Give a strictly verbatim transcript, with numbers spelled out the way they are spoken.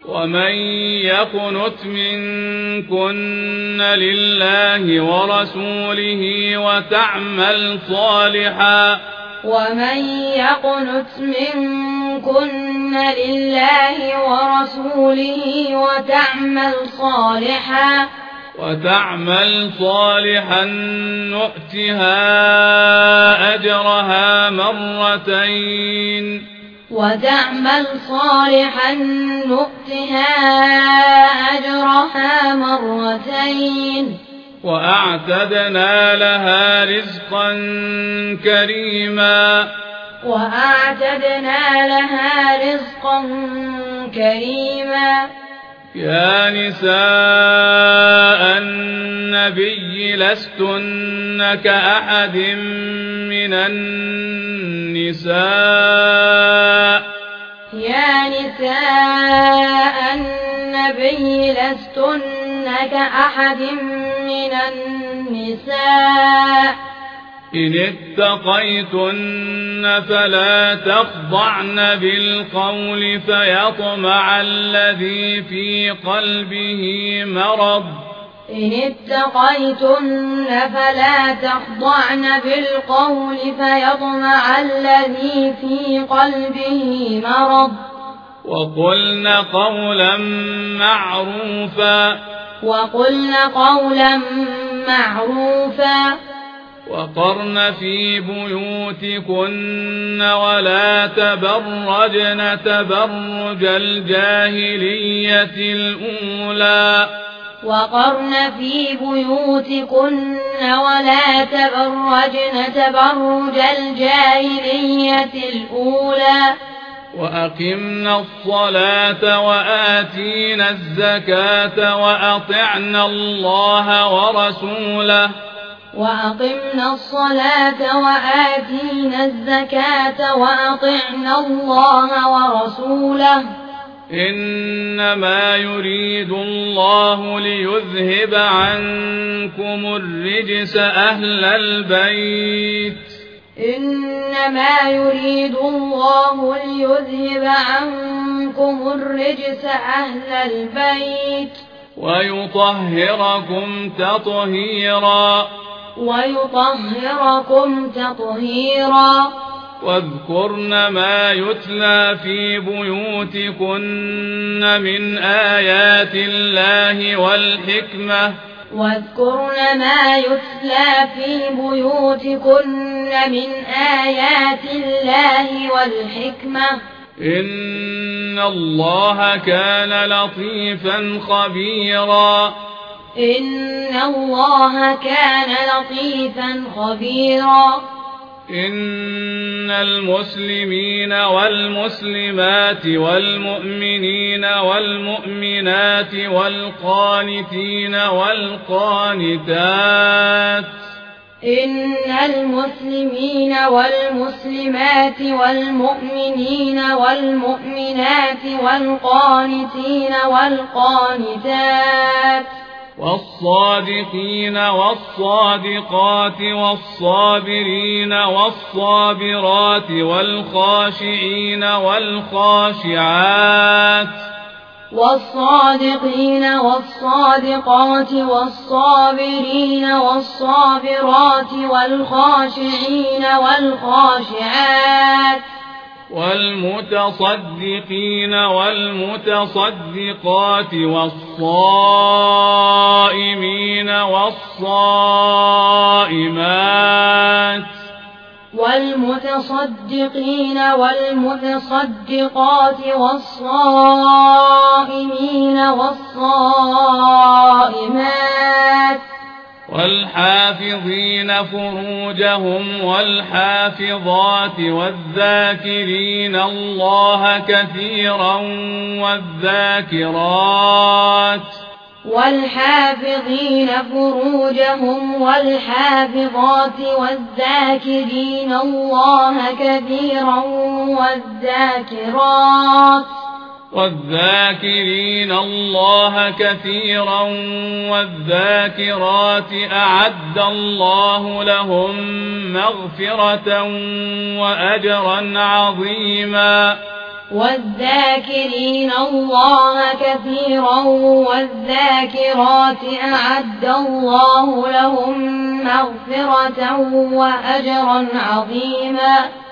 ومن يقنت منكن لله ورسوله وتعمل صالحا ومن يقنت منكن لله ورسوله وتعمل صالحا وتعمل صالحا نؤتها أجرها مرتين وتعمل صالحا نؤتها أجرها مرتين وأعتدنا لها رزقا كريما وأعتدنا لها رزقا كريما يا نساء النبي لستن كأحد من النساء يا نساء النبي لستن كأحد من النساء إن اتقيتن فلا تخضعن بالقول فيطمع الذي في قلبه مرض إن اتقيتن فلا تخضعن بالقول فيطمع الذي في قلبه مرض وقلن قولا معروفا وقلن قولا معروفا وقرن في بيوتكن ولا تبرجن تبرج الجاهلية الأولى وقرن في بيوتكن ولا تبرجن تبرج الجاهلية الأولى وأقمنا الصلاة وآتينا الزكاة وأطعنا الله ورسوله وأقمنا الصلاة وآتينا الزكاة وأطعنا الله ورسوله إنما يريد الله ليذهب عنكم الرجس أهل البيت إنما يريد الله ليذهب عنكم الرجس أهل البيت ويطهركم تطهيرا ويطهركم تطهيرا واذكرن ما يتلى في بيوتكن من آيات الله والحكمة واذكرن ما يتلى في بيوتكن من آيات الله والحكمة إن الله كان لطيفا خبيرا إن الله كان لطيفا خبيرا إن المسلمين والمسلمات والمؤمنين والمؤمنات والقانتين والقانتات إن المسلمين والمسلمات والمؤمنين والمؤمنات والقانتين والقانتات والصادقين والصادقات والصابرين والصابرات والخاشعين والخاشعات والصادقين والصادقات والصابرين والصابرات والخاشعين والخاشعات والمتصدقين والمتصدقات والصائمين والصائمات والمتصدقين والمتصدقات والصائمين والصائمات والحافظين فروجهم والحافظات والذاكرين الله كثيرا والذاكرات والحافظين فروجهم والحافظات والذاكرين الله كثيرا والذاكرات والذاكرين الله كثيرا والذاكرات أعد الله لهم مغفرة وأجرا عظيما والذاكرين الله كثيرا والذاكرات أعد الله لهم مغفرة وأجرا عظيما.